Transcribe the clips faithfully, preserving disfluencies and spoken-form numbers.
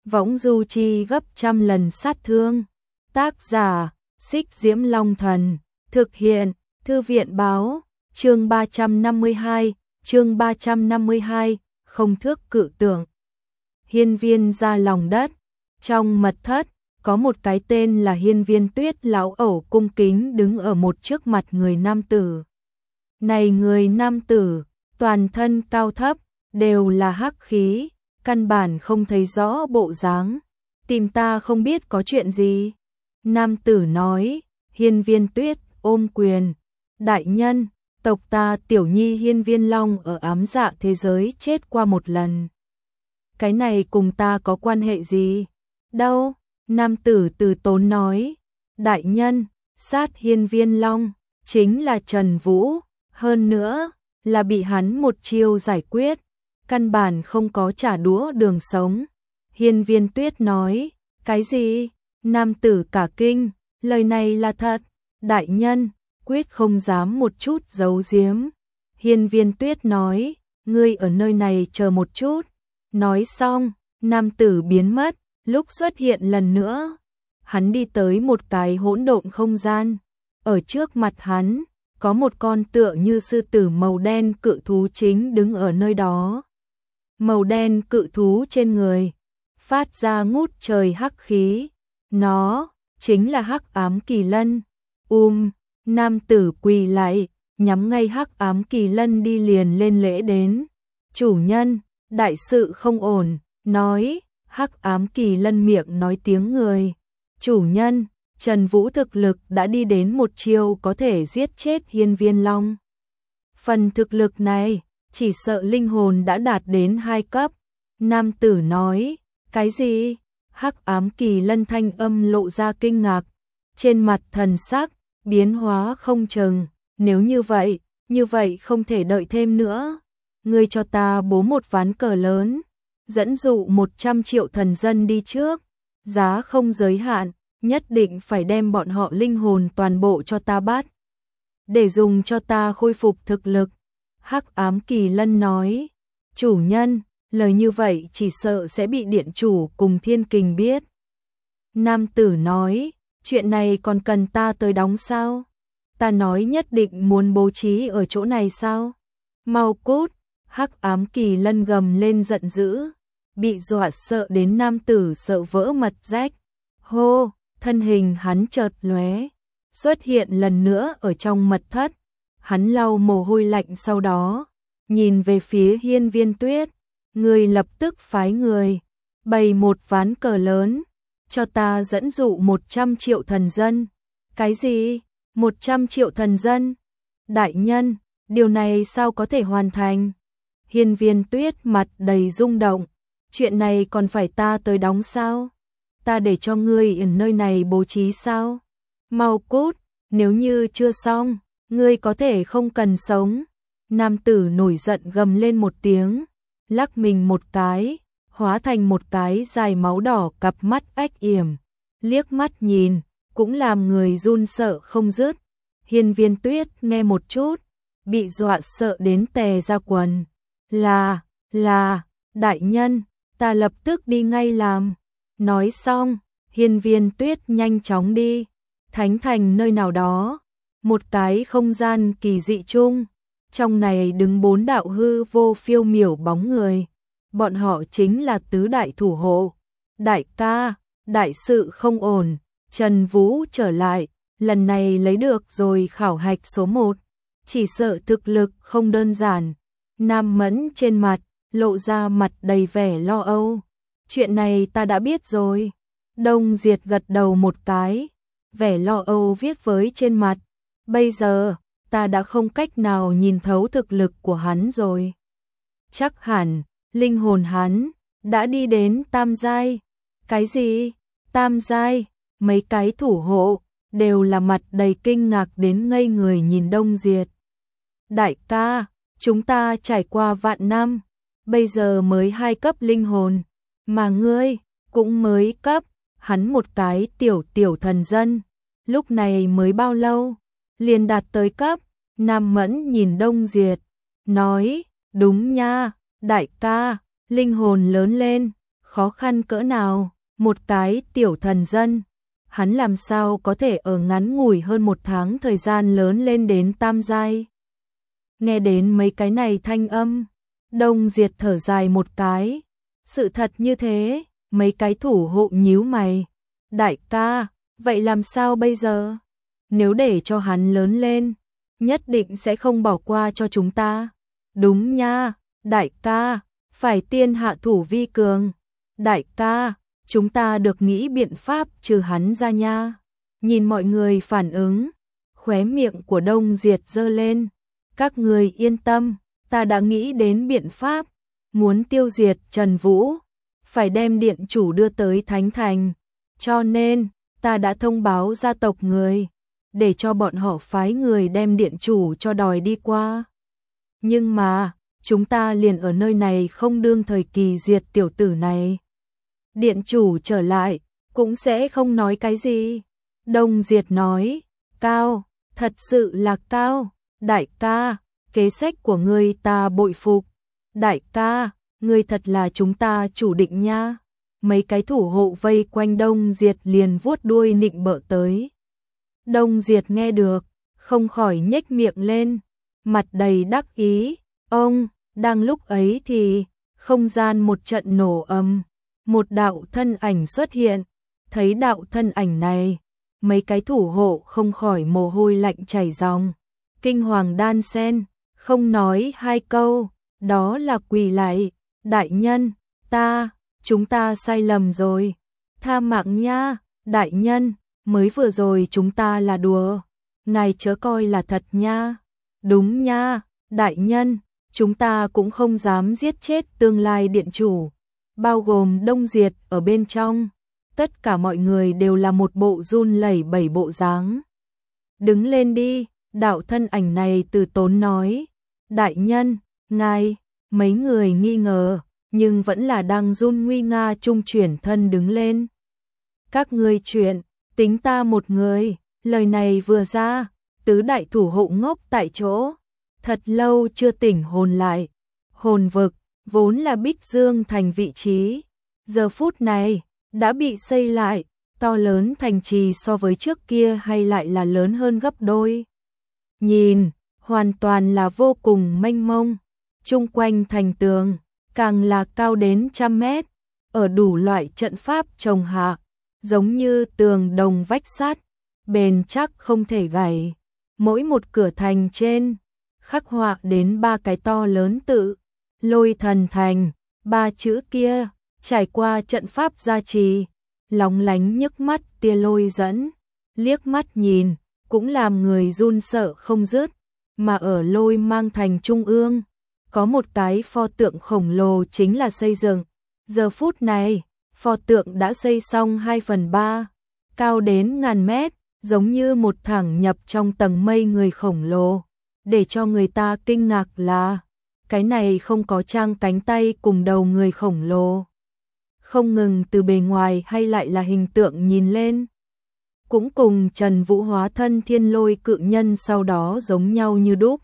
võng du chi gấp trăm lần sát thương. Tác giả, Xích Diễm Long Thần, thực hiện, Thư viện báo, chương ba trăm năm mươi hai, chương ba trăm năm mươi hai, không thước cự tượng. Hiên Viên ra lòng đất, trong mật thất, có một cái tên là Hiên Viên Tuyết lão ẩu cung kính đứng ở một trước mặt người nam tử. Này người nam tử, toàn thân cao thấp, đều là hắc khí, căn bản không thấy rõ bộ dáng. Tìm ta không biết có chuyện gì? Nam tử nói. Hiên Viên Tuyết ôm quyền. Đại nhân, tộc ta tiểu nhi Hiên Viên Long ở ám dạ thế giới chết qua một lần. Cái này cùng ta có quan hệ gì? Đâu? Nam tử từ tốn nói. Đại nhân, sát Hiên Viên Long chính là Trần Vũ, hơn nữa là bị hắn một chiêu giải quyết, căn bản không có trả đũa đường sống. Hiên Viên Tuyết nói. Cái gì? Nam tử cả kinh. Lời này là thật. Đại nhân, quyết không dám một chút giấu giếm. Hiên Viên Tuyết nói. Ngươi ở nơi này chờ một chút. Nói xong, nam tử biến mất. Lúc xuất hiện lần nữa, hắn đi tới một cái hỗn độn không gian. Ở trước mặt hắn, có một con tựa như sư tử màu đen cự thú chính đứng ở nơi đó. Màu đen cự thú trên người phát ra ngút trời hắc khí. Nó chính là Hắc Ám Kỳ Lân. Um, nam tử quỳ lại, nhắm ngay Hắc Ám Kỳ Lân đi liền lên lễ đến. Chủ nhân, đại sự không ổn. Nói. Hắc Ám Kỳ Lân miệng nói tiếng người. Chủ nhân, Trần Vũ thực lực đã đi đến một chiêu có thể giết chết Hiên Viên Long. Phần thực lực này, chỉ sợ linh hồn đã đạt đến hai cấp. Nam tử nói. Cái gì? Hắc Ám Kỳ Lân thanh âm lộ ra kinh ngạc, trên mặt thần sắc biến hóa không chừng. Nếu như vậy, như vậy không thể đợi thêm nữa. Ngươi cho ta bố một ván cờ lớn, dẫn dụ một trăm triệu thần dân đi trước, giá không giới hạn, nhất định phải đem bọn họ linh hồn toàn bộ cho ta bắt, để dùng cho ta khôi phục thực lực. Hắc Ám Kỳ Lân nói. Chủ nhân, lời như vậy chỉ sợ sẽ bị điện chủ cùng Thiên Kình biết. Nam tử nói. Chuyện này còn cần ta tới đóng sao? Ta nói nhất định muốn bố trí ở chỗ này sao? Mau cút! Hắc Ám Kỳ Lân gầm lên giận dữ, bị dọa sợ đến nam tử sợ vỡ mật rách. Hô! Thân hình hắn chợt lóe, xuất hiện lần nữa ở trong mật thất. Hắn lau mồ hôi lạnh, sau đó nhìn về phía Hiên Viên Tuyết. Người lập tức phái người bày một ván cờ lớn, cho ta dẫn dụ một trăm triệu thần dân. Cái gì? Một trăm triệu thần dân? Đại nhân, điều này sao có thể hoàn thành? Hiên Viên Tuyết mặt đầy rung động. Chuyện này còn phải ta tới đóng sao? Ta để cho ngươi ở nơi này bố trí sao? Mau cút, nếu như chưa xong, ngươi có thể không cần sống. Nam tử nổi giận gầm lên một tiếng, lắc mình một cái, hóa thành một cái dài máu đỏ cặp mắt ách yểm, liếc mắt nhìn, cũng làm người run sợ không dứt. Hiên Viên Tuyết nghe một chút, bị dọa sợ đến tè ra quần. Là, là, đại nhân, ta lập tức đi ngay làm. Nói xong, Hiên Viên Tuyết nhanh chóng đi. Thánh thành nơi nào đó, một cái không gian kỳ dị chung. Trong này đứng bốn đạo hư vô phiêu miểu bóng người. Bọn họ chính là tứ đại thủ hộ. Đại ca, đại sự không ổn. Trần Vũ trở lại, lần này lấy được rồi khảo hạch số một. Chỉ sợ thực lực không đơn giản. Nam Mẫn trên mặt, lộ ra mặt đầy vẻ lo âu. Chuyện này ta đã biết rồi. Đông Diệt gật đầu một cái, vẻ lo âu viết với trên mặt. Bây giờ, ta đã không cách nào nhìn thấu thực lực của hắn rồi. Chắc hẳn, linh hồn hắn đã đi đến tam giai. Cái gì? Tam giai? Mấy cái thủ hộ đều là mặt đầy kinh ngạc đến ngây người nhìn Đông Diệt. Đại ca, chúng ta trải qua vạn năm, bây giờ mới hai cấp linh hồn, mà ngươi cũng mới cấp. Hắn một cái tiểu tiểu thần dân, lúc này mới bao lâu liền đạt tới cấp. Nam Mẫn nhìn Đông Diệt, nói. Đúng nha, đại ca, linh hồn lớn lên, khó khăn cỡ nào, một cái tiểu thần dân, hắn làm sao có thể ở ngắn ngủi hơn một tháng thời gian lớn lên đến tam giai. Nghe đến mấy cái này thanh âm, Đông Diệt thở dài một cái, sự thật như thế, mấy cái thủ hộ nhíu mày, đại ca, vậy làm sao bây giờ? Nếu để cho hắn lớn lên, nhất định sẽ không bỏ qua cho chúng ta. Đúng nha, đại ca, phải tiên hạ thủ vi cường. Đại ca, chúng ta được nghĩ biện pháp trừ hắn ra nha. Nhìn mọi người phản ứng, khóe miệng của Đông Diệt giơ lên. Các người yên tâm, ta đã nghĩ đến biện pháp, muốn tiêu diệt Trần Vũ, phải đem điện chủ đưa tới Thánh Thành. Cho nên, ta đã thông báo gia tộc người, để cho bọn họ phái người đem điện chủ cho đòi đi qua. Nhưng mà, chúng ta liền ở nơi này không đương thời kỳ diệt tiểu tử này. Điện chủ trở lại, cũng sẽ không nói cái gì. Đông Diệt nói, cao, thật sự là cao, đại ca, kế sách của ngươi ta bội phục. Đại ca, ngươi thật là chúng ta chủ định nha. Mấy cái thủ hộ vây quanh Đông Diệt liền vuốt đuôi nịnh bợ tới. Đông Diệt nghe được, không khỏi nhếch miệng lên, mặt đầy đắc ý. Ông, đang lúc ấy thì, không gian một trận nổ ầm, một đạo thân ảnh xuất hiện. Thấy đạo thân ảnh này, mấy cái thủ hộ không khỏi mồ hôi lạnh chảy ròng, kinh hoàng đan sen, không nói hai câu, đó là quỳ lại, đại nhân, ta, chúng ta sai lầm rồi, tha mạng nha, đại nhân, mới vừa rồi chúng ta là đùa, ngài chớ coi là thật nha. Đúng nha, đại nhân, chúng ta cũng không dám giết chết tương lai điện chủ, bao gồm Đông Diệt ở bên trong. Tất cả mọi người đều là một bộ run lẩy bẩy bộ dáng. Đứng lên đi, đạo thân ảnh này từ tốn nói. Đại nhân, ngài, mấy người nghi ngờ, nhưng vẫn là đang run nguy nga trung chuyển thân đứng lên. Các ngươi chuyện, tính ta một người, lời này vừa ra, tứ đại thủ hộ ngốc tại chỗ, thật lâu chưa tỉnh hồn lại. Hồn vực, vốn là Bích Dương thành vị trí, giờ phút này, đã bị xây lại, to lớn thành trì so với trước kia hay lại là lớn hơn gấp đôi. Nhìn, hoàn toàn là vô cùng mênh mông, chung quanh thành tường, càng là cao đến trăm mét, ở đủ loại trận pháp trồng hạ, giống như tường đồng vách sắt, bền chắc không thể gãy. Mỗi một cửa thành trên, khắc họa đến ba cái to lớn tự, Lôi Thần Thành, ba chữ kia, trải qua trận pháp gia trì, lóng lánh nhức mắt tia lôi dẫn, liếc mắt nhìn, cũng làm người run sợ không dứt. Mà ở Lôi Mang Thành trung ương, có một cái pho tượng khổng lồ chính là xây dựng. Giờ phút này, pho tượng đã xây xong hai phần ba, cao đến ngàn mét, giống như một thẳng nhập trong tầng mây người khổng lồ. Để cho người ta kinh ngạc là, cái này không có trang cánh tay cùng đầu người khổng lồ. Không ngừng từ bề ngoài hay lại là hình tượng nhìn lên, cũng cùng Trần Vũ hóa thân thiên lôi cự nhân sau đó giống nhau như đúc.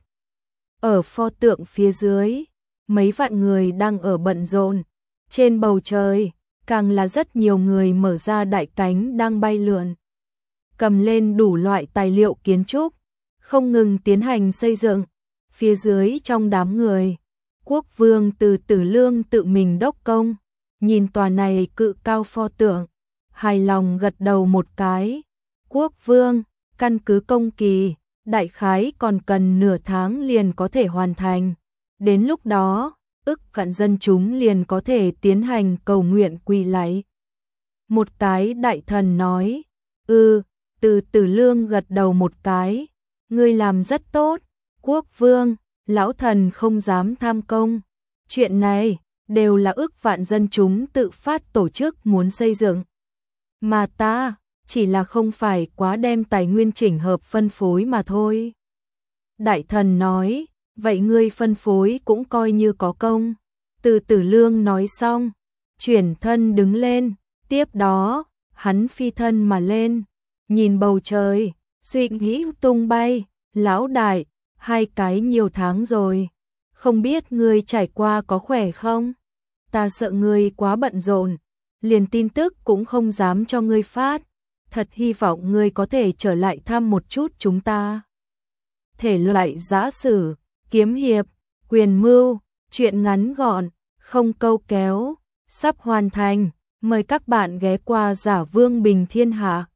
Ở pho tượng phía dưới, mấy vạn người đang ở bận rộn, trên bầu trời, càng là rất nhiều người mở ra đại cánh đang bay lượn, cầm lên đủ loại tài liệu kiến trúc, không ngừng tiến hành xây dựng. Phía dưới trong đám người, quốc vương từ Tử Lương tự mình đốc công, nhìn tòa này cự cao pho tượng, hài lòng gật đầu một cái. Quốc vương, căn cứ công kỳ, đại khái còn cần nửa tháng liền có thể hoàn thành. Đến lúc đó, ức vạn dân chúng liền có thể tiến hành cầu nguyện quỳ lạy. Một cái đại thần nói, ừ, từ Tử Lương gật đầu một cái, ngươi làm rất tốt, quốc vương, lão thần không dám tham công. Chuyện này, đều là ức vạn dân chúng tự phát tổ chức muốn xây dựng. Mà ta, chỉ là không phải quá đem tài nguyên chỉnh hợp phân phối mà thôi. Đại thần nói, vậy ngươi phân phối cũng coi như có công. Từ Tử Lương nói xong, chuyển thân đứng lên, tiếp đó, hắn phi thân mà lên, nhìn bầu trời, suy nghĩ tung bay, lão đại, hai cái nhiều tháng rồi, không biết ngươi trải qua có khỏe không? ta sợ ngươi quá bận rộn, liền tin tức cũng không dám cho ngươi phát, thật hy vọng ngươi có thể trở lại thăm một chút chúng ta. Thể loại giã sử, kiếm hiệp, quyền mưu, truyện ngắn gọn, không câu kéo, sắp hoàn thành, mời các bạn ghé qua Giả Vương Bình Thiên Hạ.